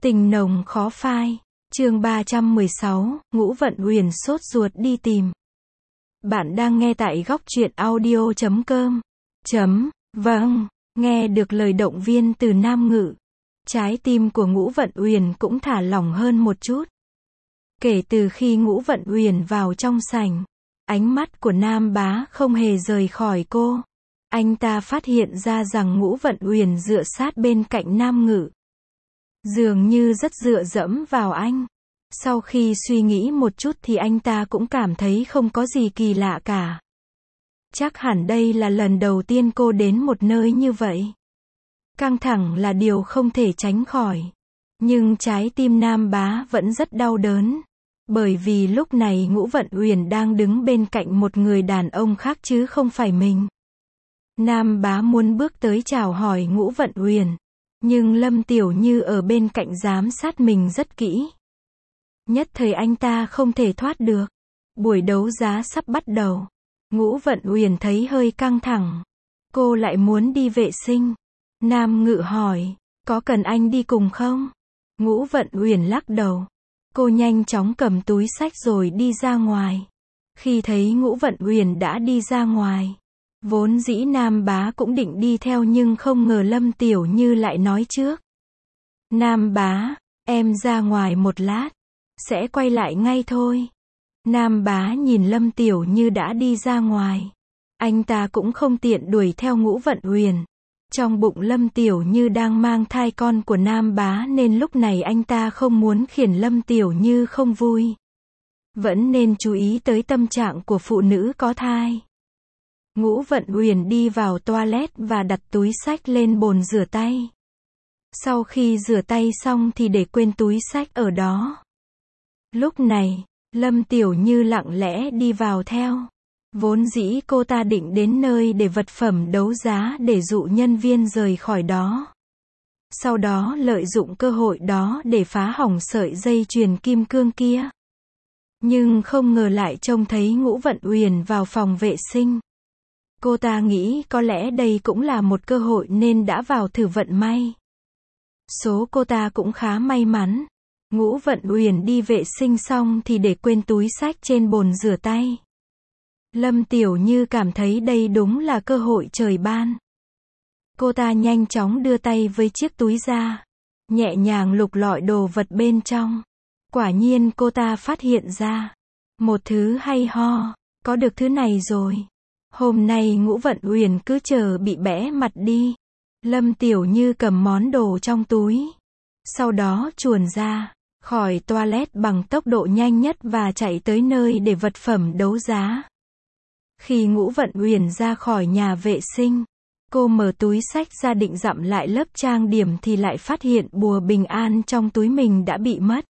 Tình nồng khó phai. Chương 316, Ngũ Vận Uyển sốt ruột đi tìm. Bạn đang nghe tại góc truyện audio.com. Vâng, nghe được lời động viên từ Nam Ngự, trái tim của Ngũ Vận Uyển cũng thả lỏng hơn một chút. Kể từ khi Ngũ Vận Uyển vào trong sảnh, ánh mắt của Nam Bá không hề rời khỏi cô. Anh ta phát hiện ra rằng Ngũ Vận Uyển dựa sát bên cạnh Nam Ngự, dường như rất dựa dẫm vào anh. Sau khi suy nghĩ một chút thì anh ta cũng cảm thấy không có gì kỳ lạ cả. Chắc hẳn đây là lần đầu tiên cô đến một nơi như vậy. Căng thẳng là điều không thể tránh khỏi. Nhưng trái tim Nam Bá vẫn rất đau đớn. Bởi vì lúc này Ngũ Vận Uyển đang đứng bên cạnh một người đàn ông khác chứ không phải mình. Nam Bá muốn bước tới chào hỏi Ngũ Vận Uyển, nhưng Lâm Tiểu Như ở bên cạnh giám sát mình rất kỹ. Nhất thời anh ta không thể thoát được. Buổi đấu giá sắp bắt đầu. Ngũ Vận Uyển thấy hơi căng thẳng. Cô lại muốn đi vệ sinh. Nam Ngự hỏi, có cần anh đi cùng không? Ngũ Vận Uyển lắc đầu. Cô nhanh chóng cầm túi xách rồi đi ra ngoài. Khi thấy Ngũ Vận Uyển đã đi ra ngoài, vốn dĩ Nam Bá cũng định đi theo nhưng không ngờ Lâm Tiểu Như lại nói trước. Nam Bá, em ra ngoài một lát, sẽ quay lại ngay thôi. Nam Bá nhìn Lâm Tiểu Như đã đi ra ngoài. Anh ta cũng không tiện đuổi theo Ngũ Vận Uyển. Trong bụng Lâm Tiểu Như đang mang thai con của Nam Bá nên lúc này anh ta không muốn khiến Lâm Tiểu Như không vui. Vẫn nên chú ý tới tâm trạng của phụ nữ có thai. Ngũ Vận Uyển đi vào toilet và đặt túi xách lên bồn rửa tay. Sau khi rửa tay xong thì để quên túi xách ở đó. Lúc này, Lâm Tiểu Như lặng lẽ đi vào theo. Vốn dĩ cô ta định đến nơi để vật phẩm đấu giá để dụ nhân viên rời khỏi đó. Sau đó lợi dụng cơ hội đó để phá hỏng sợi dây chuyền kim cương kia. Nhưng không ngờ lại trông thấy Ngũ Vận Uyển vào phòng vệ sinh. Cô ta nghĩ có lẽ đây cũng là một cơ hội nên đã vào thử vận may. Số cô ta cũng khá may mắn. Ngũ Vận Uyển đi vệ sinh xong thì để quên túi xách trên bồn rửa tay. Lâm Tiểu Như cảm thấy đây đúng là cơ hội trời ban. Cô ta nhanh chóng đưa tay với chiếc túi ra, nhẹ nhàng lục lọi đồ vật bên trong. Quả nhiên cô ta phát hiện ra một thứ hay ho, có được thứ này rồi. Hôm nay Ngũ Vận Uyển cứ chờ bị bẽ mặt đi. Lâm Tiểu Như cầm món đồ trong túi, sau đó chuồn ra khỏi toilet bằng tốc độ nhanh nhất và chạy tới nơi để vật phẩm đấu giá. Khi Ngũ Vận Uyển ra khỏi nhà vệ sinh, cô mở túi xách ra định dặm lại lớp trang điểm thì lại phát hiện bùa bình an trong túi mình đã bị mất.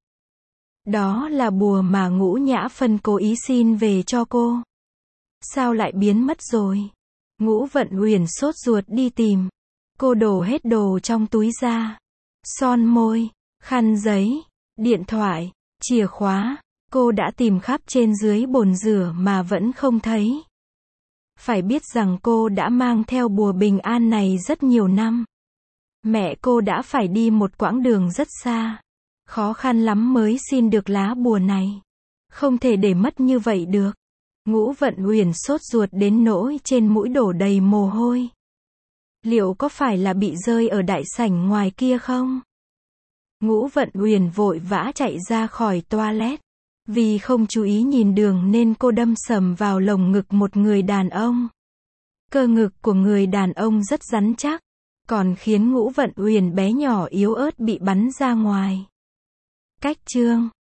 Đó là bùa mà Ngũ Nhã Phân cố ý xin về cho cô. Sao lại biến mất rồi? Ngũ Vận Uyển sốt ruột đi tìm. Cô đổ hết đồ trong túi ra. Son môi, khăn giấy, điện thoại, chìa khóa. Cô đã tìm khắp trên dưới bồn rửa mà vẫn không thấy. Phải biết rằng cô đã mang theo bùa bình an này rất nhiều năm. Mẹ cô đã phải đi một quãng đường rất xa. Khó khăn lắm mới xin được lá bùa này. Không thể để mất như vậy được. Ngũ Vận Uyển sốt ruột đến nỗi trên mũi đổ đầy mồ hôi. Liệu có phải là bị rơi ở đại sảnh ngoài kia không? Ngũ Vận Uyển vội vã chạy ra khỏi toilet. Vì không chú ý nhìn đường nên cô đâm sầm vào lồng ngực một người đàn ông. Cơ ngực của người đàn ông rất rắn chắc, còn khiến Ngũ Vận Uyển bé nhỏ yếu ớt bị bắn ra ngoài. Cách chương